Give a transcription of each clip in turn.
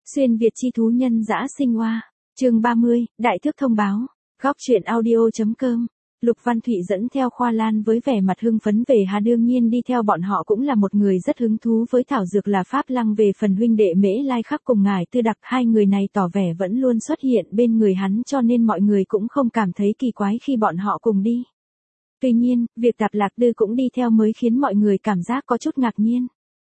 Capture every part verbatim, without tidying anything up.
Xuyên Việt chi thú nhân dã sinh hoa. Chương ba mươi, Đại Thước thông báo. Góc truyện audio.com. Lục Văn Thụy dẫn theo Khoa Lan với vẻ mặt hưng phấn về Hà, đương nhiên đi theo bọn họ cũng là một người rất hứng thú với thảo dược là Pháp Lăng. Về phần huynh đệ Mễ Lai Khắc cùng ngài Tư Đặc, hai người này tỏ vẻ vẫn luôn xuất hiện bên người hắn, cho nên mọi người cũng không cảm thấy kỳ quái khi bọn họ cùng đi. Tuy nhiên, việc Tạp Lạc Tư cũng đi theo mới khiến mọi người cảm giác có chút ngạc nhiên.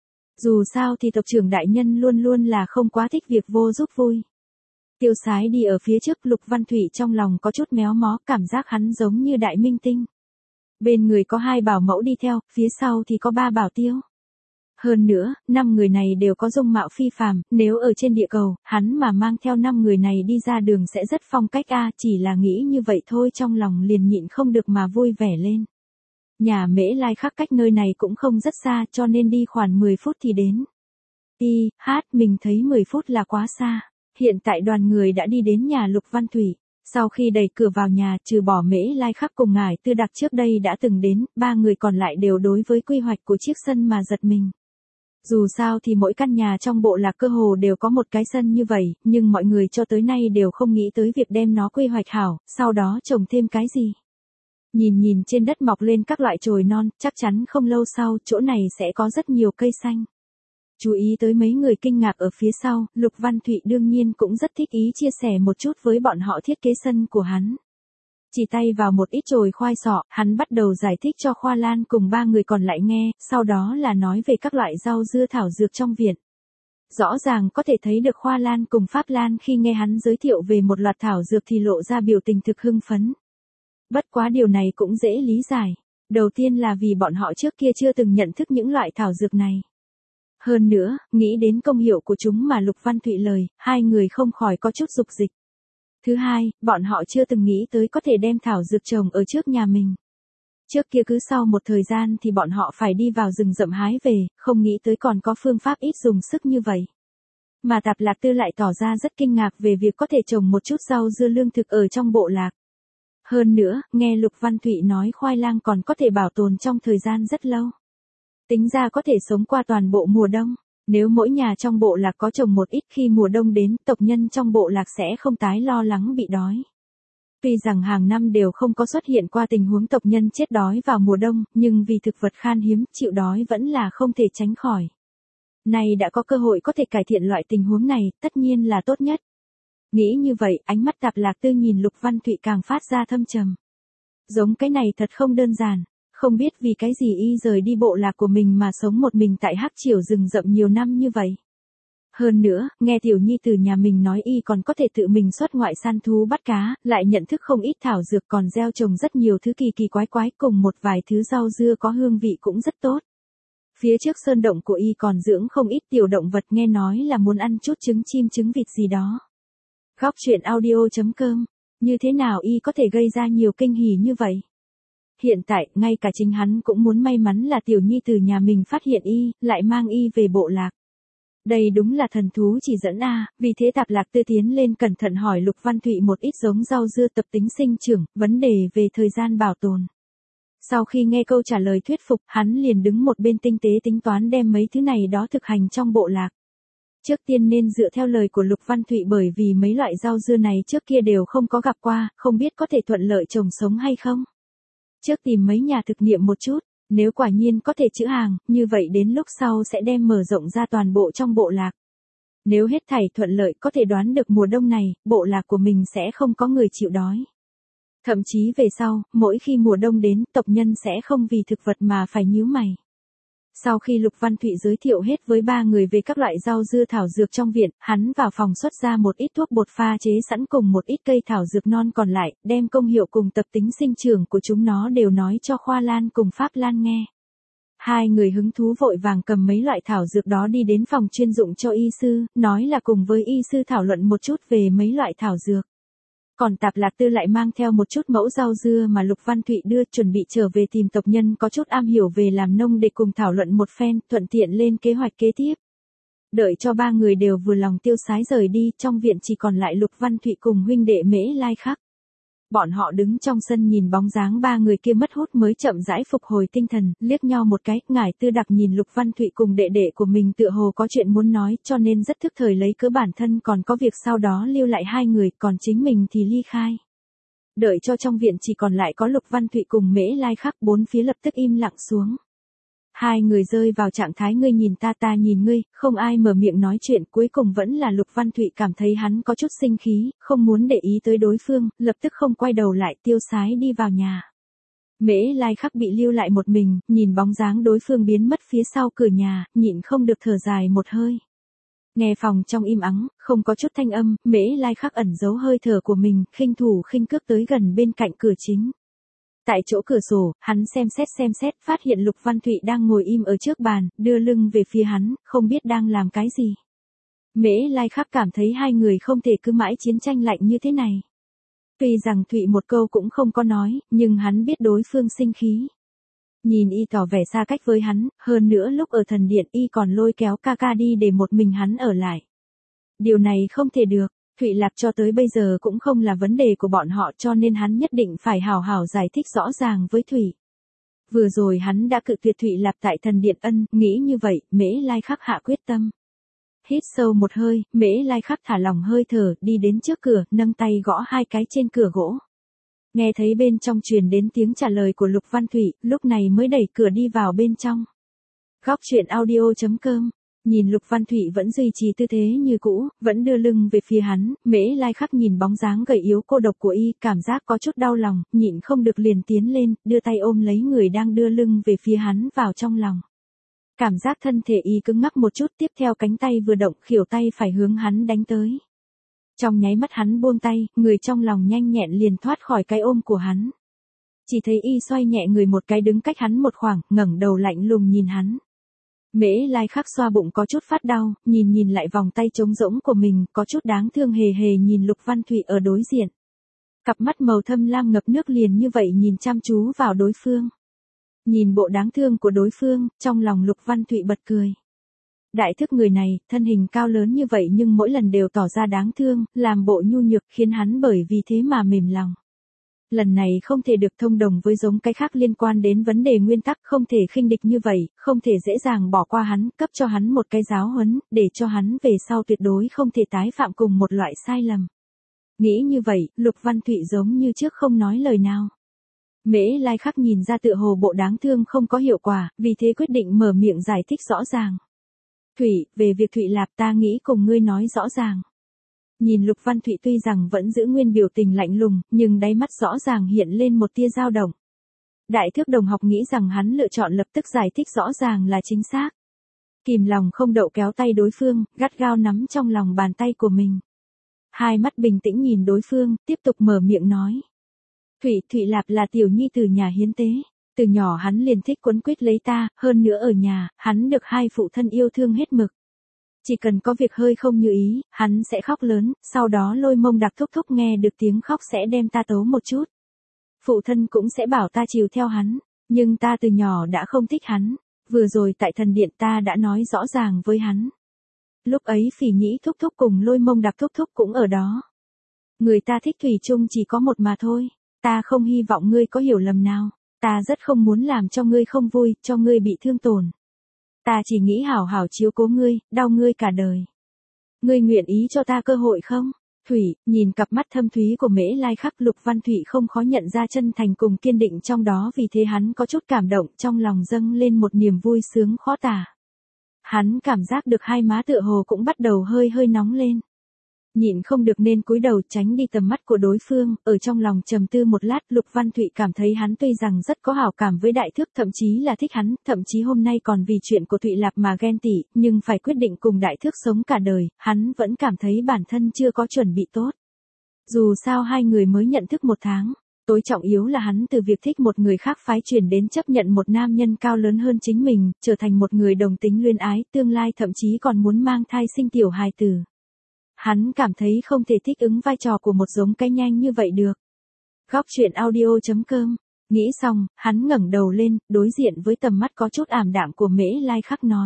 Dù sao thì tộc trưởng đại nhân luôn luôn là không quá thích việc vô giúp vui. Tiêu Sái đi ở phía trước, Lục Văn Thụy trong lòng có chút méo mó, cảm giác hắn giống như đại minh tinh. Bên người có hai bảo mẫu đi theo, phía sau thì có ba bảo tiêu. Hơn nữa, năm người này đều có dung mạo phi phàm, nếu ở trên địa cầu, hắn mà mang theo năm người này đi ra đường sẽ rất phong cách a, chỉ là nghĩ như vậy thôi trong lòng liền nhịn không được mà vui vẻ lên. Nhà Mễ Lai Khắc cách nơi này cũng không rất xa, cho nên đi khoảng mười phút thì đến. Y, hát, mình thấy mười phút là quá xa. Hiện tại đoàn người đã đi đến nhà Lục Văn Thụy. Sau khi đẩy cửa vào nhà, trừ bỏ Mễ Lai Khắc cùng ngài Tư Đặc trước đây đã từng đến, ba người còn lại đều đối với quy hoạch của chiếc sân mà giật mình. Dù sao thì mỗi căn nhà trong bộ lạc cơ hồ đều có một cái sân như vậy, nhưng mọi người cho tới nay đều không nghĩ tới việc đem nó quy hoạch hảo, sau đó trồng thêm cái gì. Nhìn nhìn trên đất mọc lên các loại chồi non, chắc chắn không lâu sau, chỗ này sẽ có rất nhiều cây xanh. Chú ý tới mấy người kinh ngạc ở phía sau, Lục Văn Thụy đương nhiên cũng rất thích ý chia sẻ một chút với bọn họ thiết kế sân của hắn. Chỉ tay vào một ít chồi khoai sọ, hắn bắt đầu giải thích cho Khoa Lan cùng ba người còn lại nghe, sau đó là nói về các loại rau dưa thảo dược trong viện. Rõ ràng có thể thấy được Khoa Lan cùng Pháp Lan khi nghe hắn giới thiệu về một loạt thảo dược thì lộ ra biểu tình thực hưng phấn. Bất quá điều này cũng dễ lý giải. Đầu tiên là vì bọn họ trước kia chưa từng nhận thức những loại thảo dược này. Hơn nữa, nghĩ đến công hiệu của chúng mà Lục Văn Thụy lời, hai người không khỏi có chút dục dịch. Thứ hai, bọn họ chưa từng nghĩ tới có thể đem thảo dược trồng ở trước nhà mình. Trước kia cứ sau một thời gian thì bọn họ phải đi vào rừng rậm hái về, không nghĩ tới còn có phương pháp ít dùng sức như vậy. Mà Tạp Lạc Tư lại tỏ ra rất kinh ngạc về việc có thể trồng một chút rau dưa lương thực ở trong bộ lạc. Hơn nữa, nghe Lục Văn Thụy nói khoai lang còn có thể bảo tồn trong thời gian rất lâu. Tính ra có thể sống qua toàn bộ mùa đông. Nếu mỗi nhà trong bộ lạc có trồng một ít, khi mùa đông đến, tộc nhân trong bộ lạc sẽ không tái lo lắng bị đói. Tuy rằng hàng năm đều không có xuất hiện qua tình huống tộc nhân chết đói vào mùa đông, nhưng vì thực vật khan hiếm, chịu đói vẫn là không thể tránh khỏi. Nay đã có cơ hội có thể cải thiện loại tình huống này, tất nhiên là tốt nhất. Nghĩ như vậy, ánh mắt Tạp Lạc Tư nhìn Lục Văn Thụy càng phát ra thâm trầm. Giống cái này thật không đơn giản. Không biết vì cái gì y rời đi bộ lạc của mình mà sống một mình tại Hắc Triều rừng rậm nhiều năm như vậy. Hơn nữa, nghe tiểu nhi từ nhà mình nói y còn có thể tự mình xuất ngoại săn thú bắt cá, lại nhận thức không ít thảo dược, còn gieo trồng rất nhiều thứ kỳ kỳ quái quái, cùng một vài thứ rau dưa có hương vị cũng rất tốt. Phía trước sơn động của y còn dưỡng không ít tiểu động vật, nghe nói là muốn ăn chút trứng chim trứng vịt gì đó. Góc truyện audio.com. Như thế nào y có thể gây ra nhiều kinh hỉ như vậy? Hiện tại, ngay cả chính hắn cũng muốn may mắn là tiểu nhi từ nhà mình phát hiện y, lại mang y về bộ lạc. Đây đúng là thần thú chỉ dẫn a, vì thế Tạp Lạc Tư tiến lên cẩn thận hỏi Lục Văn Thụy một ít giống rau dưa tập tính sinh trưởng, vấn đề về thời gian bảo tồn. Sau khi nghe câu trả lời thuyết phục, hắn liền đứng một bên tinh tế tính toán đem mấy thứ này đó thực hành trong bộ lạc. Trước tiên nên dựa theo lời của Lục Văn Thụy, bởi vì mấy loại rau dưa này trước kia đều không có gặp qua, không biết có thể thuận lợi trồng sống hay không. Trước tìm mấy nhà thực nghiệm một chút, nếu quả nhiên có thể trữ hàng, như vậy đến lúc sau sẽ đem mở rộng ra toàn bộ trong bộ lạc. Nếu hết thảy thuận lợi, có thể đoán được mùa đông này, bộ lạc của mình sẽ không có người chịu đói. Thậm chí về sau, mỗi khi mùa đông đến, tộc nhân sẽ không vì thực vật mà phải nhíu mày. Sau khi Lục Văn Thụy giới thiệu hết với ba người về các loại rau dưa thảo dược trong viện, hắn vào phòng xuất ra một ít thuốc bột pha chế sẵn cùng một ít cây thảo dược non còn lại, đem công hiệu cùng tập tính sinh trưởng của chúng nó đều nói cho Khoa Lan cùng Pháp Lan nghe. Hai người hứng thú vội vàng cầm mấy loại thảo dược đó đi đến phòng chuyên dụng cho y sư, nói là cùng với y sư thảo luận một chút về mấy loại thảo dược. Còn Tạp Lạc Tư lại mang theo một chút mẫu rau dưa mà Lục Văn Thụy đưa, chuẩn bị trở về tìm tộc nhân có chút am hiểu về làm nông để cùng thảo luận một phen, thuận tiện lên kế hoạch kế tiếp. Đợi cho ba người đều vừa lòng Tiêu Sái rời đi, trong viện chỉ còn lại Lục Văn Thụy cùng huynh đệ Mễ Lai Khắc. bọn họ đứng trong sân nhìn bóng dáng ba người kia mất hút mới chậm rãi phục hồi tinh thần, liếc nhau một cái, Ngải Tư Đặc nhìn Lục Văn Thụy cùng đệ đệ của mình tựa hồ có chuyện muốn nói, cho nên rất thức thời lấy cớ bản thân còn có việc sau đó lưu lại hai người, còn chính mình thì ly khai. Đợi cho trong viện chỉ còn lại có Lục Văn Thụy cùng Mễ Lai Khắc, bốn phía lập tức im lặng xuống. Hai người rơi vào trạng thái ngươi nhìn ta ta nhìn ngươi, không ai mở miệng nói chuyện, cuối cùng vẫn là Lục Văn Thụy cảm thấy hắn có chút sinh khí, không muốn để ý tới đối phương, lập tức không quay đầu lại tiêu sái đi vào nhà. Mễ Lai Khắc bị lưu lại một mình, nhìn bóng dáng đối phương biến mất phía sau cửa nhà, nhịn không được thở dài một hơi. Nghe phòng trong im ắng, không có chút thanh âm, Mễ Lai Khắc ẩn giấu hơi thở của mình, khinh thủ khinh cước tới gần bên cạnh cửa chính. Tại chỗ cửa sổ, hắn xem xét xem xét, phát hiện Lục Văn Thụy đang ngồi im ở trước bàn, đưa lưng về phía hắn, không biết đang làm cái gì. Mễ Lai Khắc cảm thấy hai người không thể cứ mãi chiến tranh lạnh như thế này. Tuy rằng Thụy một câu cũng không có nói, nhưng hắn biết đối phương sinh khí. Nhìn y tỏ vẻ xa cách với hắn, hơn nữa lúc ở thần điện y còn lôi kéo ca ca đi để một mình hắn ở lại. Điều này không thể được. Thụy Lạc cho tới bây giờ cũng không là vấn đề của bọn họ, cho nên hắn nhất định phải hào hào giải thích rõ ràng với Thụy. Vừa rồi hắn đã cự tuyệt Thụy Lạc tại thần điện ân, nghĩ như vậy, Mễ Lai Khắc hạ quyết tâm. Hít sâu một hơi, Mễ Lai Khắc thả lỏng hơi thở, đi đến trước cửa, nâng tay gõ hai cái trên cửa gỗ. Nghe thấy bên trong truyền đến tiếng trả lời của Lục Văn Thụy, lúc này mới đẩy cửa đi vào bên trong. Góc truyện audio chấm com. Nhìn Lục Văn Thụy vẫn duy trì tư thế như cũ, vẫn đưa lưng về phía hắn, Mễ Lai Khắc nhìn bóng dáng gầy yếu cô độc của y, cảm giác có chút đau lòng, nhịn không được liền tiến lên, đưa tay ôm lấy người đang đưa lưng về phía hắn vào trong lòng. Cảm giác thân thể y cứng ngắc một chút, tiếp theo cánh tay vừa động, khuỷu tay phải hướng hắn đánh tới. Trong nháy mắt hắn buông tay, người trong lòng nhanh nhẹn liền thoát khỏi cái ôm của hắn. Chỉ thấy y xoay nhẹ người một cái đứng cách hắn một khoảng, ngẩng đầu lạnh lùng nhìn hắn. Mễ Lai Khắc xoa bụng có chút phát đau, nhìn nhìn lại vòng tay trống rỗng của mình, có chút đáng thương hề hề nhìn Lục Văn Thụy ở đối diện. Cặp mắt màu thâm lam ngập nước liền như vậy nhìn chăm chú vào đối phương. Nhìn bộ đáng thương của đối phương, trong lòng Lục Văn Thụy bật cười. Đại thức người này, thân hình cao lớn như vậy nhưng mỗi lần đều tỏ ra đáng thương, làm bộ nhu nhược khiến hắn bởi vì thế mà mềm lòng. Lần này không thể được thông đồng với giống cái khác liên quan đến vấn đề nguyên tắc, không thể khinh địch như vậy, không thể dễ dàng bỏ qua hắn, cấp cho hắn một cái giáo huấn, để cho hắn về sau tuyệt đối không thể tái phạm cùng một loại sai lầm. Nghĩ như vậy, Lục Văn Thụy giống như trước không nói lời nào. Mễ Lai Khắc nhìn ra tựa hồ bộ đáng thương không có hiệu quả, vì thế quyết định mở miệng giải thích rõ ràng. Thụy, về việc Thụy Lạp ta nghĩ cùng ngươi nói rõ ràng. Nhìn Lục Văn Thụy tuy rằng vẫn giữ nguyên biểu tình lạnh lùng, nhưng đáy mắt rõ ràng hiện lên một tia dao động. Đại thước đồng học nghĩ rằng hắn lựa chọn lập tức giải thích rõ ràng là chính xác. Kìm lòng không đậu kéo tay đối phương, gắt gao nắm trong lòng bàn tay của mình. Hai mắt bình tĩnh nhìn đối phương, tiếp tục mở miệng nói. Thụy, Thụy Lạp là tiểu nhi từ nhà hiến tế. Từ nhỏ hắn liền thích quấn quýt lấy ta, hơn nữa ở nhà, hắn được hai phụ thân yêu thương hết mực. Chỉ cần có việc hơi không như ý, hắn sẽ khóc lớn, sau đó lôi mông đặc thúc thúc nghe được tiếng khóc sẽ đem ta tấu một chút. Phụ thân cũng sẽ bảo ta chiều theo hắn, nhưng ta từ nhỏ đã không thích hắn, vừa rồi tại thần điện ta đã nói rõ ràng với hắn. Lúc ấy Phỉ Nhĩ thúc thúc cùng lôi mông đặc thúc thúc cũng ở đó. Người ta thích thủy chung chỉ có một mà thôi, ta không hy vọng ngươi có hiểu lầm nào, ta rất không muốn làm cho ngươi không vui, cho ngươi bị thương tổn. Ta chỉ nghĩ hảo hảo chiếu cố ngươi, đau ngươi cả đời. Ngươi nguyện ý cho ta cơ hội không? Thủy, nhìn cặp mắt thâm thúy của Mễ Lai Khắc, Lục Văn Thụy không khó nhận ra chân thành cùng kiên định trong đó, vì thế hắn có chút cảm động, trong lòng dâng lên một niềm vui sướng khó tả. Hắn cảm giác được hai má tựa hồ cũng bắt đầu hơi hơi nóng lên. Nhịn không được nên cúi đầu tránh đi tầm mắt của đối phương, ở trong lòng trầm tư một lát, Lục Văn Thụy cảm thấy hắn tuy rằng rất có hảo cảm với Đại Thước, thậm chí là thích hắn, thậm chí hôm nay còn vì chuyện của Thụy Lạp mà ghen tị, nhưng phải quyết định cùng Đại Thước sống cả đời, hắn vẫn cảm thấy bản thân chưa có chuẩn bị tốt. Dù sao hai người mới nhận thức một tháng, tối trọng yếu là hắn từ việc thích một người khác phái chuyển đến chấp nhận một nam nhân cao lớn hơn chính mình, trở thành một người đồng tính luyến ái, tương lai thậm chí còn muốn mang thai sinh tiểu hài tử. Hắn cảm thấy không thể thích ứng vai trò của một giống cái nhanh như vậy được. Góc truyện audio chấm com. Nghĩ xong, hắn ngẩng đầu lên, đối diện với tầm mắt có chút ảm đạm của Mễ Lai Khắc nói.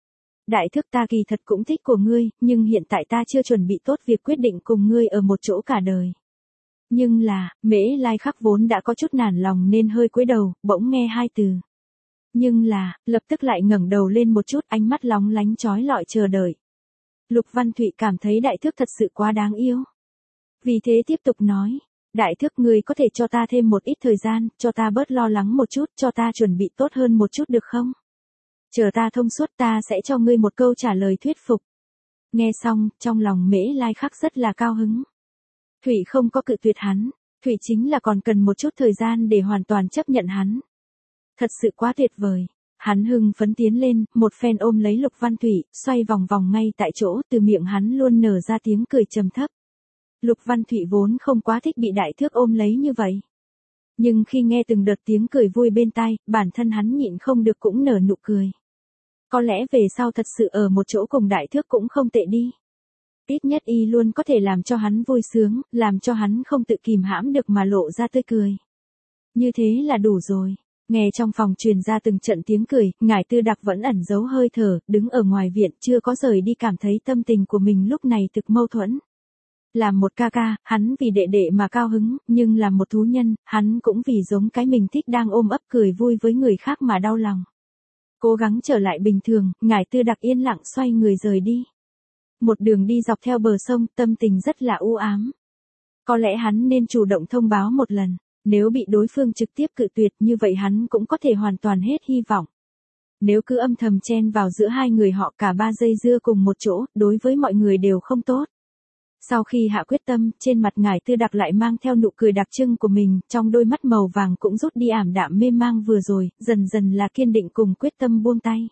Đại Thước, ta kỳ thật cũng thích của ngươi, nhưng hiện tại ta chưa chuẩn bị tốt việc quyết định cùng ngươi ở một chỗ cả đời. Nhưng là, Mễ Lai Khắc vốn đã có chút nản lòng nên hơi cúi đầu, bỗng nghe hai từ. Nhưng là, lập tức lại ngẩng đầu lên một chút, ánh mắt lóng lánh chói lọi chờ đợi. Lục Văn Thụy cảm thấy đại thước thật sự quá đáng yêu. Vì thế tiếp tục nói, đại thước người có thể cho ta thêm một ít thời gian, cho ta bớt lo lắng một chút, cho ta chuẩn bị tốt hơn một chút được không? Chờ ta thông suốt ta sẽ cho ngươi một câu trả lời thuyết phục. Nghe xong, trong lòng Mễ Lai Khắc rất là cao hứng. Thụy không có cự tuyệt hắn, Thụy chính là còn cần một chút thời gian để hoàn toàn chấp nhận hắn. Thật sự quá tuyệt vời. Hắn hưng phấn tiến lên, một phen ôm lấy Lục Văn Thụy, xoay vòng vòng ngay tại chỗ, từ miệng hắn luôn nở ra tiếng cười trầm thấp. Lục Văn Thụy vốn không quá thích bị đại thước ôm lấy như vậy. Nhưng khi nghe từng đợt tiếng cười vui bên tai, bản thân hắn nhịn không được cũng nở nụ cười. Có lẽ về sau thật sự ở một chỗ cùng đại thước cũng không tệ đi. Ít nhất y luôn có thể làm cho hắn vui sướng, làm cho hắn không tự kìm hãm được mà lộ ra tươi cười. Như thế là đủ rồi. Nghe trong phòng truyền ra từng trận tiếng cười, Ngải Tư Đặc vẫn ẩn giấu hơi thở, đứng ở ngoài viện chưa có rời đi, cảm thấy tâm tình của mình lúc này thực mâu thuẫn. Làm một ca ca, hắn vì đệ đệ mà cao hứng, nhưng làm một thú nhân, hắn cũng vì giống cái mình thích đang ôm ấp cười vui với người khác mà đau lòng. Cố gắng trở lại bình thường, Ngải Tư Đặc yên lặng xoay người rời đi. Một đường đi dọc theo bờ sông, tâm tình rất là u ám. Có lẽ hắn nên chủ động thông báo một lần, nếu bị đối phương trực tiếp cự tuyệt như vậy hắn cũng có thể hoàn toàn hết hy vọng. Nếu cứ âm thầm chen vào giữa hai người họ cả ba dây dưa cùng một chỗ, đối với mọi người đều không tốt. Sau khi hạ quyết tâm, trên mặt Ngải Tư Đặc lại mang theo nụ cười đặc trưng của mình, trong đôi mắt màu vàng cũng rút đi ảm đạm mê mang vừa rồi, dần dần là kiên định cùng quyết tâm buông tay.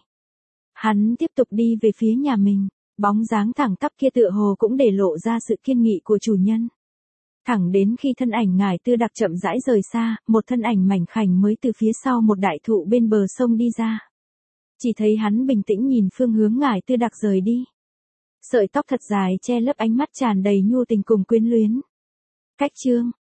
Hắn tiếp tục đi về phía nhà mình, bóng dáng thẳng tắp kia tựa hồ cũng để lộ ra sự kiên nghị của chủ nhân. Thẳng đến khi thân ảnh Ngải Tư Đặc chậm rãi rời xa, một thân ảnh mảnh khảnh mới từ phía sau một đại thụ bên bờ sông đi ra. Chỉ thấy hắn bình tĩnh nhìn phương hướng Ngải Tư Đặc rời đi. Sợi tóc thật dài che lấp ánh mắt tràn đầy nhu tình cùng quyến luyến. Cách chương